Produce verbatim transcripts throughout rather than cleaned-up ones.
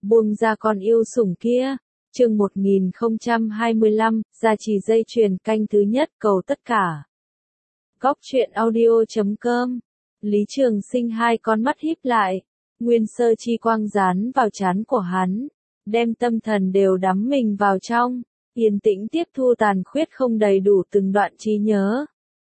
buông ra con yêu sủng kia. Chương một nghìn không trăm hai mươi lăm, gia trì dây chuyền canh thứ nhất cầu tất cả. Góc truyện audio chấm com. Lý Trường Sinh hai con mắt híp lại, nguyên sơ chi quang dán vào trán của hắn, đem tâm thần đều đắm mình vào trong, yên tĩnh tiếp thu tàn khuyết không đầy đủ từng đoạn trí nhớ.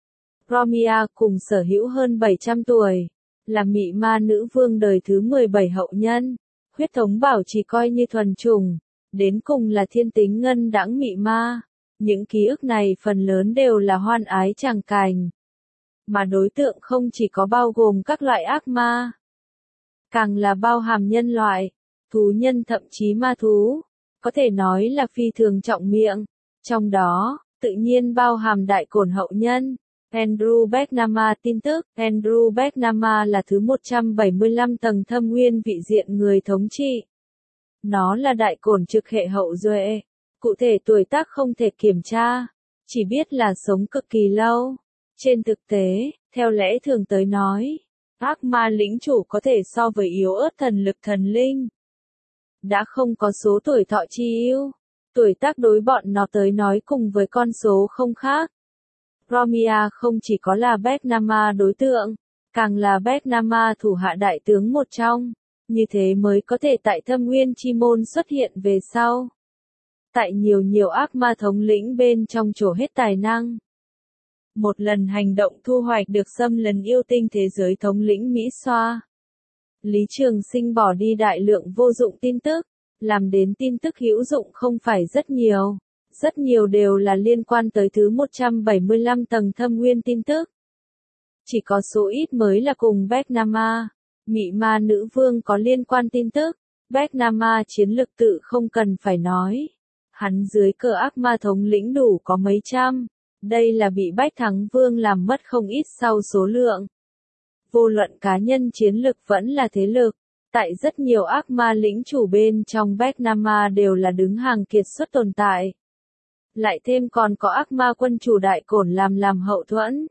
Romia cùng sở hữu hơn bảy trăm tuổi, là mị ma nữ vương đời thứ mười bảy hậu nhân, huyết thống bảo trì coi như thuần chủng, đến cùng là thiên tính ngân đãng mị ma. Những ký ức này phần lớn đều là hoan ái tràng cảnh, mà đối tượng không chỉ có bao gồm các loại ác ma, càng là bao hàm nhân loại, thú nhân thậm chí ma thú, có thể nói là phi thường trọng miệng. Trong đó, tự nhiên bao hàm đại cổn hậu nhân. Andrew Becknama tin tức, Andrew Becknama là thứ một trăm bảy mươi lăm tầng thâm nguyên vị diện người thống trị. Nó là đại cổn trực hệ hậu duệ, cụ thể tuổi tác không thể kiểm tra, chỉ biết là sống cực kỳ lâu. Trên thực tế, theo lẽ thường tới nói, ác ma lĩnh chủ có thể so với yếu ớt thần lực thần linh. Đã không có số tuổi thọ chi ưu, tuổi tác đối bọn nó tới nói cùng với con số không khác. Romia không chỉ có là Becknama đối tượng, càng là Becknama thủ hạ đại tướng một trong, như thế mới có thể tại thâm nguyên chi môn xuất hiện về sau. Tại nhiều nhiều ác ma thống lĩnh bên trong trổ hết tài năng. Một lần hành động thu hoạch được xâm lấn yêu tinh thế giới thống lĩnh Mỹ Xoa. Lý Trường Sinh bỏ đi đại lượng vô dụng tin tức, làm đến tin tức hữu dụng không phải rất nhiều. Rất nhiều đều là liên quan tới thứ một trăm bảy mươi lăm tầng thâm nguyên tin tức. Chỉ có số ít mới là cùng Becknama, mị ma nữ vương có liên quan tin tức. Becknama chiến lực tự không cần phải nói. Hắn dưới cờ ác ma thống lĩnh đủ có mấy trăm. Đây là bị Bách Thắng Vương làm mất không ít sau số lượng. Vô luận cá nhân chiến lực vẫn là thế lực. Tại rất nhiều ác ma lĩnh chủ bên trong Becknama đều là đứng hàng kiệt xuất tồn tại. Lại thêm còn có ác ma quân chủ đại cổn làm làm hậu thuẫn.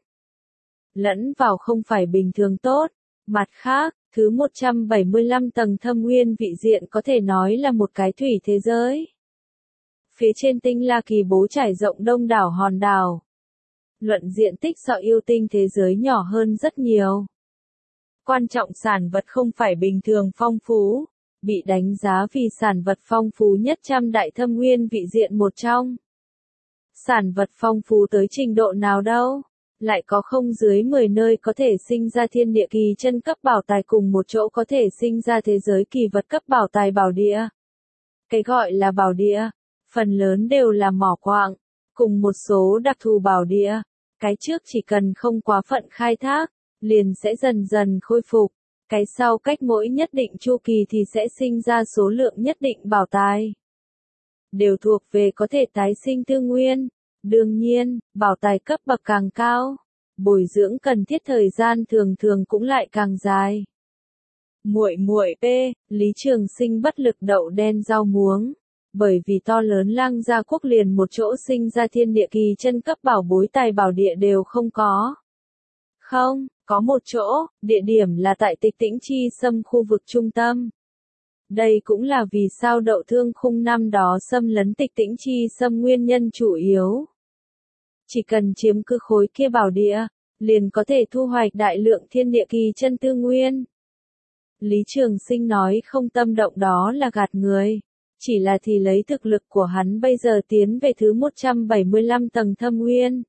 Lẫn vào không phải bình thường tốt. Mặt khác, thứ một trăm bảy mươi lăm tầng thâm nguyên vị diện có thể nói là một cái thủy thế giới. Phía trên tinh La Kỳ bố trải rộng đông đảo hòn đảo. Luận diện tích so yêu tinh thế giới nhỏ hơn rất nhiều. Quan trọng sản vật không phải bình thường phong phú, bị đánh giá vì sản vật phong phú nhất trăm đại thâm nguyên vị diện một trong. Sản vật phong phú tới trình độ nào đâu, lại có không dưới mười nơi có thể sinh ra thiên địa kỳ chân cấp bảo tài cùng một chỗ có thể sinh ra thế giới kỳ vật cấp bảo tài bảo địa. Cái gọi là bảo địa, phần lớn đều là mỏ quạng, cùng một số đặc thù bảo địa. Cái trước chỉ cần không quá phận khai thác, liền sẽ dần dần khôi phục. Cái sau cách mỗi nhất định chu kỳ thì sẽ sinh ra số lượng nhất định bảo tài. Đều thuộc về có thể tái sinh tư nguyên. Đương nhiên, bảo tài cấp bậc càng cao, bồi dưỡng cần thiết thời gian thường thường cũng lại càng dài. Muội muội p, Lý Trường Sinh bất lực đậu đen rau muống, bởi vì to lớn Lang Gia quốc liền một chỗ sinh ra thiên địa kỳ chân cấp bảo bối tài bảo địa đều không có. Không, có một chỗ, địa điểm là tại Tịch Tĩnh Chi Sâm khu vực trung tâm. Đây cũng là vì sao Đậu Thương Khung năm đó xâm lấn Tịch Tĩnh Chi Sâm nguyên nhân chủ yếu. Chỉ cần chiếm cứ khối kia bảo địa, liền có thể thu hoạch đại lượng thiên địa kỳ chân tư nguyên. Lý Trường Sinh nói không tâm động đó là gạt người. Chỉ là thì lấy thực lực của hắn bây giờ tiến về thứ một trăm bảy mươi lăm tầng thâm nguyên.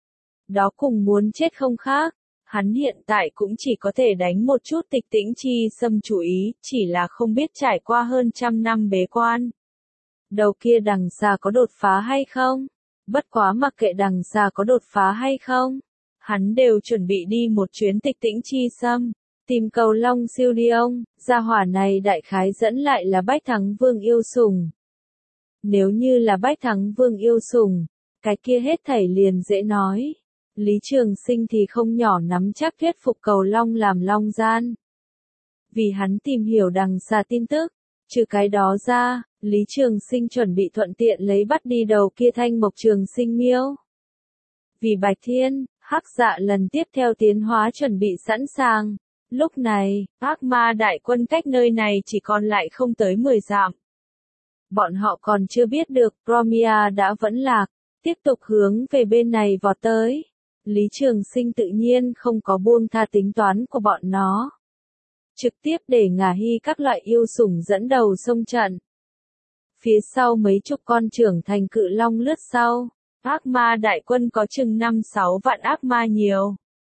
Đó cùng muốn chết không khác. Hắn hiện tại cũng chỉ có thể đánh một chút Tịch Tĩnh Chi Sâm chủ ý, chỉ là không biết trải qua hơn trăm năm bế quan. Đầu kia đằng xa có đột phá hay không? Bất quá mặc kệ đằng xa có đột phá hay không, hắn đều chuẩn bị đi một chuyến Tịch Tĩnh Chi Sâm, tìm cầu Long siêu đi ông, gia hỏa này đại khái dẫn lại là Bách Thắng Vương yêu sủng. Nếu như là Bách Thắng Vương yêu sủng, cái kia hết thảy liền dễ nói. Lý Trường Sinh thì không nhỏ nắm chắc thuyết phục cầu Long làm Long gian. Vì hắn tìm hiểu đằng xa tin tức, trừ cái đó ra, Lý Trường Sinh chuẩn bị thuận tiện lấy bắt đi đầu kia Thanh Mộc Trường Sinh miêu. Vì Bạch Thiên, Hắc Dạ lần tiếp theo tiến hóa chuẩn bị sẵn sàng, Lúc này, ác ma đại quân cách nơi này chỉ còn lại không tới mười dặm. Bọn họ còn chưa biết được Promia đã vẫn lạc, tiếp tục hướng về bên này vọt tới. Lý Trường Sinh tự nhiên không có buông tha tính toán của bọn nó. Trực tiếp để Ngả Hy các loại yêu sủng dẫn đầu xông trận. Phía sau mấy chục con trưởng thành cự long lướt sau, ác ma đại quân có chừng năm sáu vạn ác ma nhiều.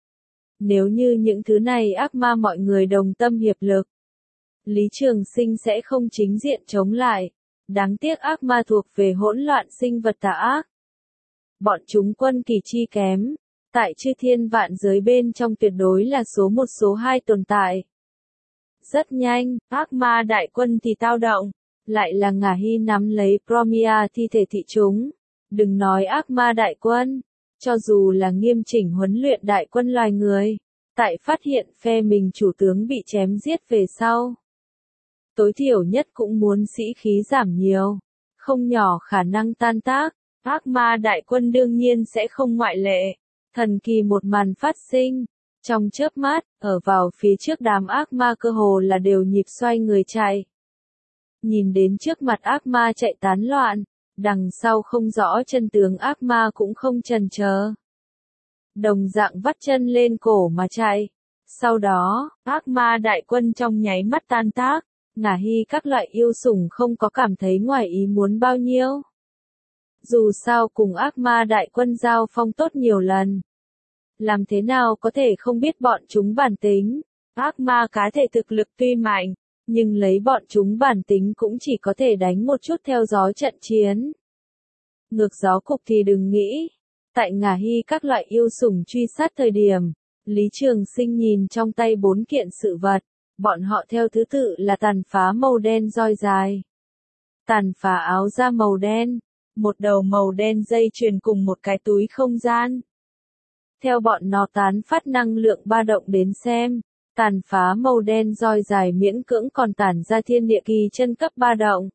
Nếu như những thứ này ác ma mọi người đồng tâm hiệp lực, Lý Trường Sinh sẽ không chính diện chống lại. Đáng tiếc ác ma thuộc về hỗn loạn sinh vật tà ác. Bọn chúng quân kỳ chi kém, tại chư thiên vạn giới bên trong tuyệt đối là số một số hai tồn tại. Rất nhanh, ác ma đại quân thì tao động, lại là Ngả Hy nắm lấy Promia thi thể thị chúng. Đừng nói ác ma đại quân, cho dù là nghiêm chỉnh huấn luyện đại quân loài người, tại phát hiện phe mình chủ tướng bị chém giết về sau, tối thiểu nhất cũng muốn sĩ khí giảm nhiều, không nhỏ khả năng tan tác, ác ma đại quân đương nhiên sẽ không ngoại lệ. Thần kỳ một màn phát sinh, trong chớp mắt, ở vào phía trước đám ác ma cơ hồ là đều nhịp xoay người chạy. Nhìn đến trước mặt ác ma chạy tán loạn, đằng sau không rõ chân tướng ác ma cũng không chần chờ. Đồng dạng vắt chân lên cổ mà chạy. Sau đó, ác ma đại quân trong nháy mắt tan tác. Ngả Hy các loại yêu sủng không có cảm thấy ngoài ý muốn bao nhiêu. Dù sao cùng ác ma đại quân giao phong tốt nhiều lần. Làm thế nào có thể không biết bọn chúng bản tính. Ác ma cá thể thực lực tuy mạnh, nhưng lấy bọn chúng bản tính cũng chỉ có thể đánh một chút theo gió trận chiến. Ngược gió cục thì đừng nghĩ. Tại Ngả Hy các loại yêu sủng truy sát thời điểm, Lý Trường Sinh nhìn trong tay bốn kiện sự vật. Bọn họ theo thứ tự là tàn phá màu đen roi dài, tàn phá áo da màu đen, một đầu màu đen dây chuyền cùng một cái túi không gian. Theo bọn nó tán phát năng lượng ba động đến xem, tàn phá màu đen roi dài miễn cưỡng còn tản ra thiên địa kỳ chân cấp ba động.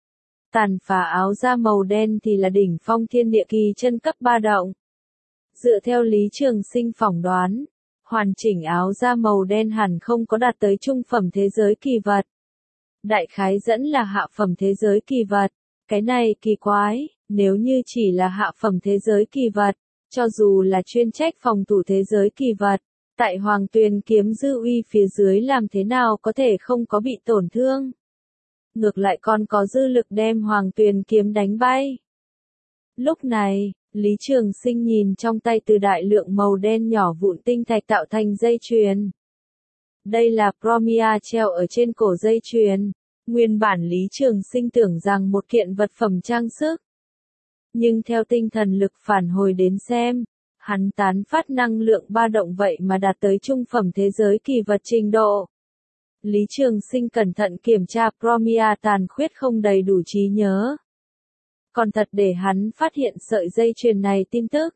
Tàn phá áo da màu đen thì là đỉnh phong thiên địa kỳ chân cấp ba động. Dựa theo Lý Trường Sinh phỏng đoán, hoàn chỉnh áo da màu đen hẳn không có đạt tới trung phẩm thế giới kỳ vật. Đại khái dẫn là hạ phẩm thế giới kỳ vật. Cái này kỳ quái, nếu như chỉ là hạ phẩm thế giới kỳ vật, cho dù là chuyên trách phòng thủ thế giới kỳ vật, tại Hoàng Tuyền kiếm dư uy phía dưới làm thế nào có thể không có bị tổn thương. Ngược lại còn có dư lực đem Hoàng Tuyền kiếm đánh bay. Lúc này, Lý Trường Sinh nhìn trong tay từ đại lượng màu đen nhỏ vụn tinh thạch tạo thành dây chuyền. Đây là Promia treo ở trên cổ dây chuyền. Nguyên bản Lý Trường Sinh tưởng rằng một kiện vật phẩm trang sức. Nhưng theo tinh thần lực phản hồi đến xem, hắn tán phát năng lượng ba động vậy mà đạt tới trung phẩm thế giới kỳ vật trình độ. Lý Trường Sinh cẩn thận kiểm tra Promia tàn khuyết không đầy đủ trí nhớ. Còn thật để hắn phát hiện sợi dây chuyền này tin tức.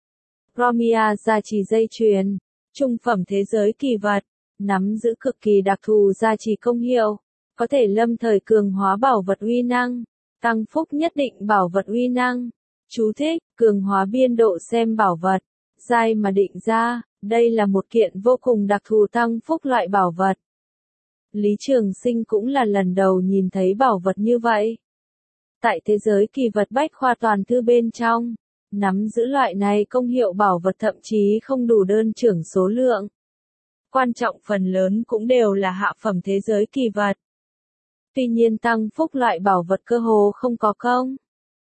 Promia gia trì dây chuyền, trung phẩm thế giới kỳ vật, nắm giữ cực kỳ đặc thù gia trì công hiệu, có thể lâm thời cường hóa bảo vật uy năng, tăng phúc nhất định bảo vật uy năng. Chú thích, cường hóa biên độ xem bảo vật, giai mà định ra, đây là một kiện vô cùng đặc thù tăng phúc loại bảo vật. Lý Trường Sinh cũng là lần đầu nhìn thấy bảo vật như vậy. Tại thế giới kỳ vật bách khoa toàn thư bên trong, nắm giữ loại này công hiệu bảo vật thậm chí không đủ đơn trưởng số lượng. Quan trọng phần lớn cũng đều là hạ phẩm thế giới kỳ vật. Tuy nhiên tăng phúc loại bảo vật cơ hồ không có công.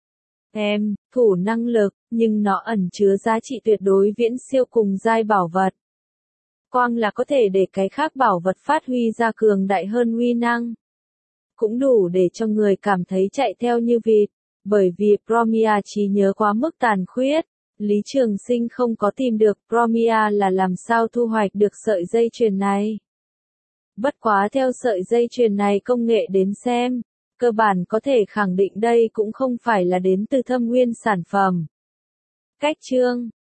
Em, thủ năng lực, nhưng nó ẩn chứa giá trị tuyệt đối viễn siêu cùng giai bảo vật. Quang là có thể để cái khác bảo vật phát huy ra cường đại hơn uy năng. Cũng đủ để cho người cảm thấy chạy theo như vịt, bởi vì Promia trí nhớ quá mức tàn khuyết. Lý Trường Sinh không có tìm được Promia là làm sao thu hoạch được sợi dây chuyền này. Bất quá theo sợi dây chuyền này công nghệ đến xem, cơ bản có thể khẳng định đây cũng không phải là đến từ thâm nguyên sản phẩm. Cách chương